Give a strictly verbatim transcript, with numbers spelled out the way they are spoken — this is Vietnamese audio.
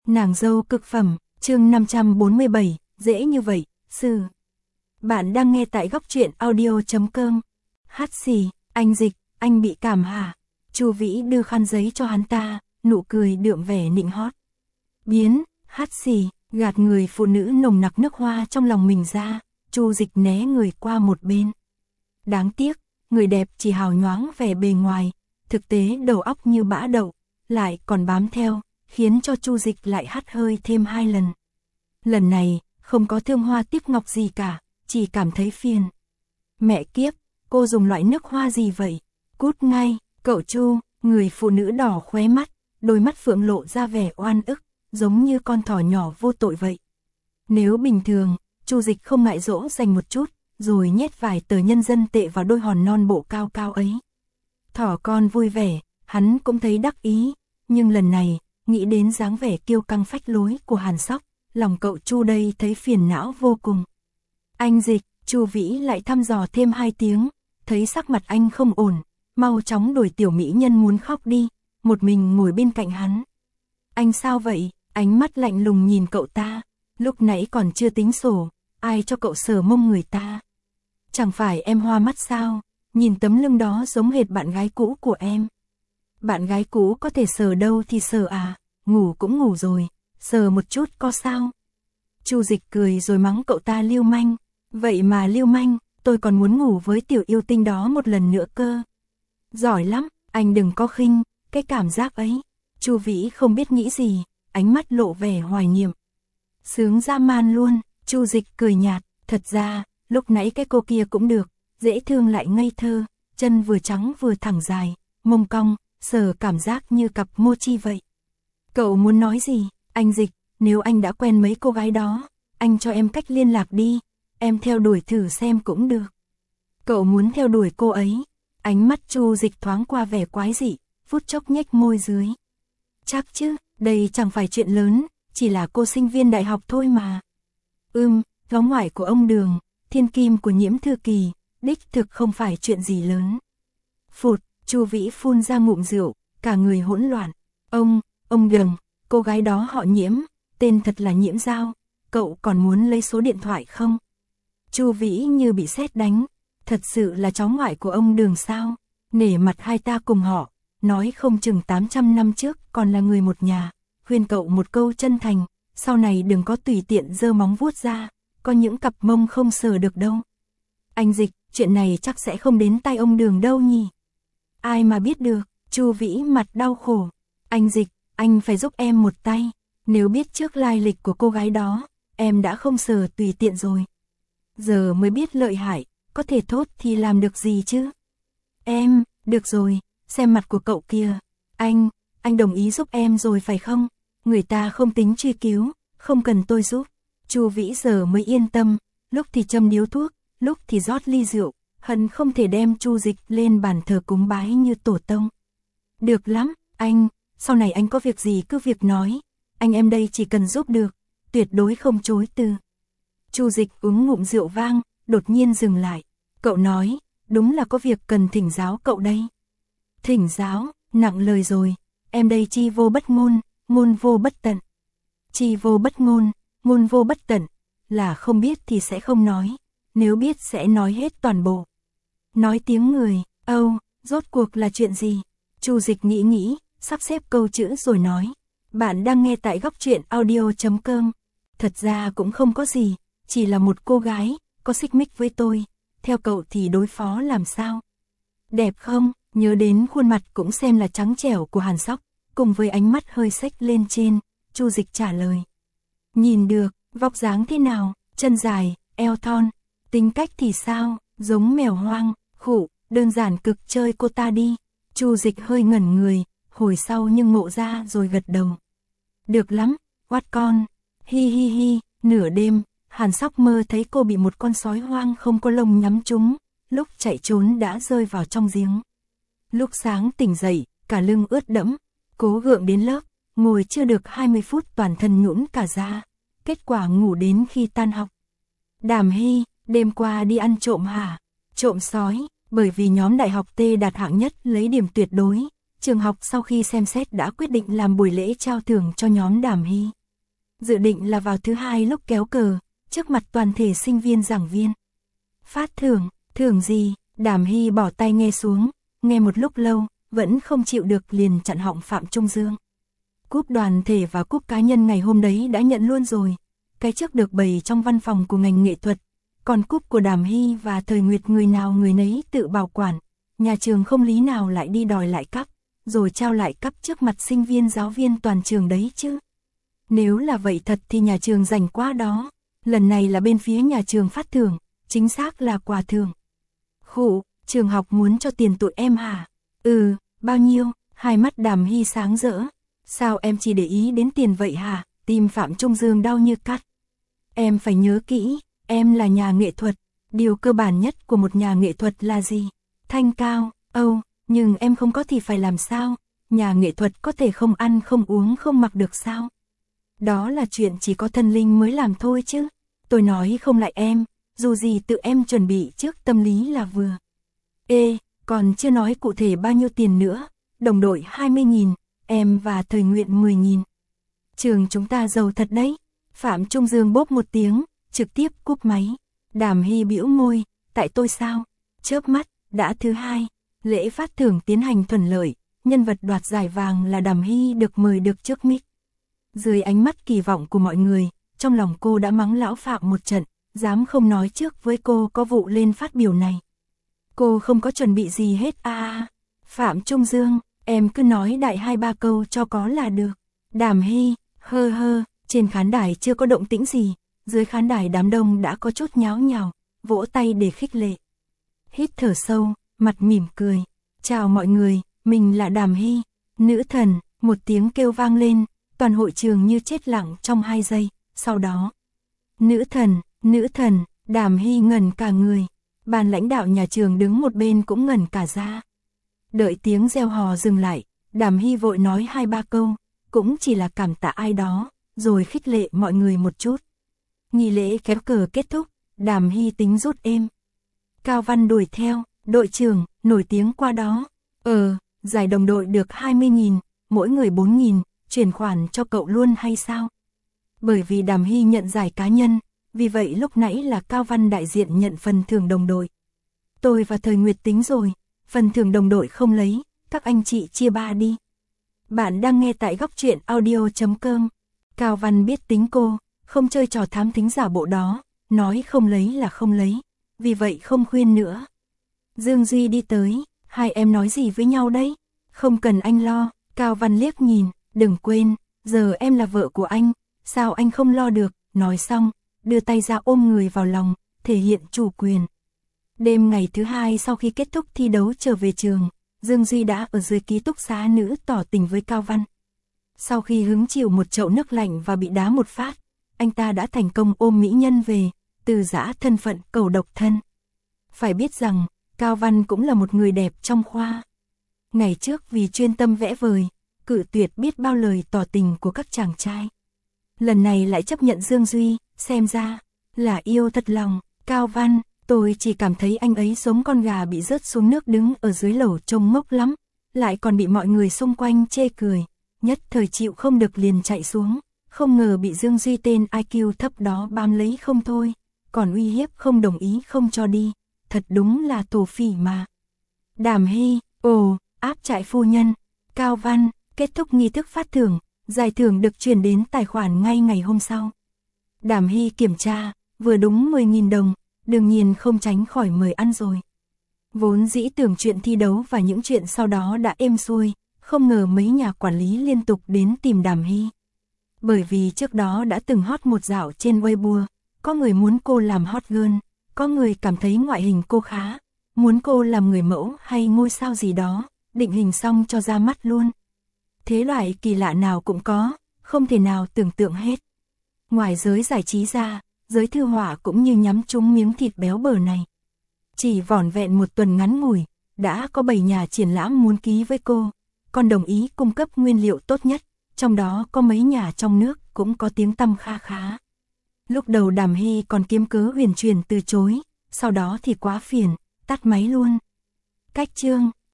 Nàng dâu cực phẩm, chương năm trăm bốn mươi bảy, dễ như vậy, sư. Bạn đang nghe tại góc truyện audio chấm com. Hát xì, anh Dịch, anh bị cảm hả? Chu Vĩ đưa khăn giấy cho hắn ta, nụ cười đượm vẻ nịnh hót. Biến, hát xì, gạt người phụ nữ nồng nặc nước hoa trong lòng mình ra, Chu Dịch né người qua một bên. Đáng tiếc, người đẹp chỉ hào nhoáng vẻ bề ngoài, thực tế đầu óc như bã đậu, lại còn bám theo, khiến cho Chu Dịch lại hắt hơi thêm hai lần. Lần này, không có thương hoa tiếp ngọc gì cả, chỉ cảm thấy phiền. Mẹ kiếp, cô dùng loại nước hoa gì vậy? Cút ngay, cậu Chu, người phụ nữ đỏ khóe mắt, đôi mắt phượng lộ ra vẻ oan ức, giống như con thỏ nhỏ vô tội vậy. Nếu bình thường, Chu Dịch không ngại dỗ dành một chút, rồi nhét vài tờ nhân dân tệ vào đôi hòn non bộ cao cao ấy. Thỏ con vui vẻ, hắn cũng thấy đắc ý, nhưng lần này, nghĩ đến dáng vẻ kiêu căng phách lối của Hàn Sóc, lòng cậu Chu đây thấy phiền não vô cùng. Anh Dịch, Chu Vĩ lại thăm dò thêm hai tiếng, thấy sắc mặt anh không ổn, mau chóng đuổi tiểu mỹ nhân muốn khóc đi, một mình ngồi bên cạnh hắn. Anh sao vậy? Ánh mắt lạnh lùng nhìn cậu ta, lúc nãy còn chưa tính sổ, ai cho cậu sờ mông người ta? Chẳng phải em hoa mắt sao? Nhìn tấm lưng đó giống hệt bạn gái cũ của em. Bạn gái cũ có thể sờ đâu thì sờ à, ngủ cũng ngủ rồi, sờ một chút có sao? Chu Dịch cười rồi mắng cậu ta lưu manh, vậy mà lưu manh, tôi còn muốn ngủ với tiểu yêu tinh đó một lần nữa cơ. Giỏi lắm, anh đừng có khinh, cái cảm giác ấy. Chu Vĩ không biết nghĩ gì, ánh mắt lộ vẻ hoài niệm. Sướng dã man luôn, Chu Dịch cười nhạt, thật ra, lúc nãy cái cô kia cũng được, dễ thương lại ngây thơ, chân vừa trắng vừa thẳng dài, mông cong, sờ cảm giác như cặp mochi vậy. Cậu muốn nói gì? Anh Dịch, nếu anh đã quen mấy cô gái đó, anh cho em cách liên lạc đi, em theo đuổi thử xem cũng được. Cậu muốn theo đuổi cô ấy? Ánh mắt Chu Dịch thoáng qua vẻ quái dị, phút chốc nhếch môi dưới. Chắc chứ, đây chẳng phải chuyện lớn, chỉ là cô sinh viên đại học thôi mà. Ưm, cháu ngoại của ông Đường, thiên kim của Nhiễm Thư Kỳ, đích thực không phải chuyện gì lớn. Phụt, Chu Vĩ phun ra ngụm rượu, cả người hỗn loạn. Ông, ông Đường, cô gái đó họ Nhiễm, tên thật là Nhiễm Giao, cậu còn muốn lấy số điện thoại không? Chu Vĩ như bị sét đánh, thật sự là cháu ngoại của ông Đường sao? Nể mặt hai ta cùng họ, nói không chừng tám trăm năm trước còn là người một nhà, khuyên cậu một câu chân thành, sau này đừng có tùy tiện giơ móng vuốt ra, có những cặp mông không sờ được đâu. Anh Dịch, chuyện này chắc sẽ không đến tay ông Đường đâu nhỉ? Ai mà biết được, Chu Vĩ mặt đau khổ. Anh Dịch, anh phải giúp em một tay, nếu biết trước lai lịch của cô gái đó, em đã không sờ tùy tiện rồi. Giờ mới biết lợi hại, có thể thốt thì làm được gì chứ? Em, được rồi, xem mặt của cậu kia. Anh, anh đồng ý giúp em rồi phải không? Người ta không tính truy cứu, không cần tôi giúp. Chu Vĩ giờ mới yên tâm, lúc thì châm điếu thuốc, lúc thì rót ly rượu, hận không thể đem Chu Dịch lên bàn thờ cúng bái như tổ tông. Được lắm, anh, sau này anh có việc gì cứ việc nói, anh em đây chỉ cần giúp được, tuyệt đối không chối từ. Chu Dịch uống ngụm rượu vang, đột nhiên dừng lại, cậu nói, đúng là có việc cần thỉnh giáo cậu đây. Thỉnh giáo, nặng lời rồi, em đây chi vô bất ngôn, ngôn vô bất tận. Chi vô bất ngôn, ngôn vô bất tận, là không biết thì sẽ không nói, nếu biết sẽ nói hết toàn bộ. Nói tiếng người, âu, rốt cuộc là chuyện gì? Chu Dịch nghĩ nghĩ, sắp xếp câu chữ rồi nói. Bạn đang nghe tại góc truyện audio chấm com. Thật ra cũng không có gì, chỉ là một cô gái, có xích mích với tôi, theo cậu thì đối phó làm sao? Đẹp không? Nhớ đến khuôn mặt cũng xem là trắng trẻo của Hàn Sóc, cùng với ánh mắt hơi xếch lên trên, Chu Dịch trả lời. Nhìn được, vóc dáng thế nào, chân dài, eo thon, tính cách thì sao, giống mèo hoang, khụ, đơn giản cực chơi cô ta đi. Chu Dịch hơi ngẩn người, hồi sau nhưng ngộ ra rồi gật đầu. Được lắm, oát con, hi hi hi, nửa đêm, Hàn Sóc mơ thấy cô bị một con sói hoang không có lông nhắm trúng, lúc chạy trốn đã rơi vào trong giếng. Lúc sáng tỉnh dậy, cả lưng ướt đẫm, cố gượng đến lớp, ngồi chưa được hai mươi phút toàn thân nhũn cả ra, kết quả ngủ đến khi tan học. Đàm Hy, đêm qua đi ăn trộm hả? Trộm sói, bởi vì nhóm đại học T đạt hạng nhất lấy điểm tuyệt đối, trường học sau khi xem xét đã quyết định làm buổi lễ trao thưởng cho nhóm Đàm Hy. Dự định là vào thứ hai lúc kéo cờ, trước mặt toàn thể sinh viên giảng viên. Phát thưởng, thưởng gì? Đàm Hy bỏ tay nghe xuống, nghe một lúc lâu, vẫn không chịu được liền chặn họng Phạm Trung Dương. Cúp đoàn thể và cúp cá nhân ngày hôm đấy đã nhận luôn rồi. Cái trước được bày trong văn phòng của ngành nghệ thuật, còn cúp của Đàm Hy và Thời Nguyệt người nào người nấy tự bảo quản. Nhà trường không lý nào lại đi đòi lại cắp, rồi trao lại cắp trước mặt sinh viên giáo viên toàn trường đấy chứ. Nếu là vậy thật thì nhà trường rảnh quá đó. Lần này là bên phía nhà trường phát thưởng, chính xác là quà thưởng. Khụ, trường học muốn cho tiền tụi em hả? Ừ, bao nhiêu? Hai mắt Đàm Hy sáng rỡ. Sao em chỉ để ý đến tiền vậy hả? Tim Phạm Trung Dương đau như cắt. Em phải nhớ kỹ, em là nhà nghệ thuật. Điều cơ bản nhất của một nhà nghệ thuật là gì? Thanh cao. Âu, nhưng em không có thì phải làm sao? Nhà nghệ thuật có thể không ăn không uống không mặc được sao? Đó là chuyện chỉ có thần linh mới làm thôi chứ. Tôi nói không lại em, dù gì tự em chuẩn bị trước tâm lý là vừa. Ê, còn chưa nói cụ thể bao nhiêu tiền nữa. Đồng đội hai mươi nghìn, em và Thời Nguyện mười nghìn. Trường chúng ta giàu thật đấy. Phạm Trung Dương bốp một tiếng, trực tiếp cúp máy. Đàm Hy bĩu môi, tại tôi sao? Chớp mắt, đã thứ hai, lễ phát thưởng tiến hành thuận lợi, nhân vật đoạt giải vàng là Đàm Hy được mời được trước mic. Dưới ánh mắt kỳ vọng của mọi người, trong lòng cô đã mắng lão Phạm một trận, dám không nói trước với cô có vụ lên phát biểu này. Cô không có chuẩn bị gì hết à, à. Phạm Trung Dương, em cứ nói đại hai ba câu cho có là được. Đàm Hy, hơ hơ, trên khán đài chưa có động tĩnh gì, dưới khán đài đám đông đã có chút nháo nhào, vỗ tay để khích lệ. Hít thở sâu, mặt mỉm cười. Chào mọi người, mình là Đàm Hy, nữ thần, một tiếng kêu vang lên, toàn hội trường như chết lặng trong hai giây, sau đó. Nữ thần, nữ thần, Đàm Hy ngẩn cả người, ban lãnh đạo nhà trường đứng một bên cũng ngẩn cả ra. Đợi tiếng reo hò dừng lại, Đàm Hy vội nói hai ba câu, cũng chỉ là cảm tạ ai đó, rồi khích lệ mọi người một chút. Nghi lễ kéo cờ kết thúc, Đàm Hy tính rút êm. Cao Văn đuổi theo, đội trưởng, nổi tiếng qua đó. Ờ, giải đồng đội được hai mươi nghìn, mỗi người bốn nghìn, chuyển khoản cho cậu luôn hay sao? Bởi vì Đàm Hy nhận giải cá nhân, vì vậy lúc nãy là Cao Văn đại diện nhận phần thưởng đồng đội. Tôi và Thời Nguyệt tính rồi, phần thưởng đồng đội không lấy, các anh chị chia ba đi. Bạn đang nghe tại góc truyện audio chấm com. Cao Văn biết tính cô, không chơi trò thám thính giả bộ đó, nói không lấy là không lấy, vì vậy không khuyên nữa. Dương Duy đi tới, hai em nói gì với nhau đấy? Không cần anh lo, Cao Văn liếc nhìn, đừng quên, giờ em là vợ của anh, sao anh không lo được, nói xong, đưa tay ra ôm người vào lòng, thể hiện chủ quyền. Đêm ngày thứ hai sau khi kết thúc thi đấu trở về trường, Dương Duy đã ở dưới ký túc xá nữ tỏ tình với Cao Văn. Sau khi hứng chịu một chậu nước lạnh và bị đá một phát, anh ta đã thành công ôm mỹ nhân về, từ giã thân phận cầu độc thân. Phải biết rằng, Cao Văn cũng là một người đẹp trong khoa. Ngày trước vì chuyên tâm vẽ vời, cự tuyệt biết bao lời tỏ tình của các chàng trai. Lần này lại chấp nhận Dương Duy, xem ra là yêu thật lòng. Cao Văn, tôi chỉ cảm thấy anh ấy giống con gà bị rớt xuống nước đứng ở dưới lẩu trông ngốc lắm, lại còn bị mọi người xung quanh chê cười, nhất thời chịu không được liền chạy xuống, không ngờ bị Dương Duy tên i kiu thấp đó bám lấy không thôi, còn uy hiếp không đồng ý không cho đi, thật đúng là thổ phỉ mà. Đàm Hy, ồ, áp trại phu nhân. Cao Văn, kết thúc nghi thức phát thưởng, giải thưởng được chuyển đến tài khoản ngay ngày hôm sau. Đàm Hy kiểm tra, vừa đúng mười nghìn đồng, đương nhiên không tránh khỏi mời ăn rồi. Vốn dĩ tưởng chuyện thi đấu và những chuyện sau đó đã êm xuôi, không ngờ mấy nhà quản lý liên tục đến tìm Đàm Hy. Bởi vì trước đó đã từng hot một dạo trên Weibo, có người muốn cô làm hot girl, có người cảm thấy ngoại hình cô khá, muốn cô làm người mẫu hay ngôi sao gì đó, định hình xong cho ra mắt luôn. Thế loại kỳ lạ nào cũng có, không thể nào tưởng tượng hết. Ngoài giới giải trí ra, giới thư họa cũng như nhắm trúng miếng thịt béo bở này. Chỉ vỏn vẹn một tuần ngắn ngủi, đã có bảy nhà triển lãm muốn ký với cô, còn đồng ý cung cấp nguyên liệu tốt nhất, trong đó có mấy nhà trong nước cũng có tiếng tăm kha khá. Lúc đầu Đàm Hy còn kiếm cớ huyền truyền từ chối, sau đó thì quá phiền, tắt máy luôn. Cách chương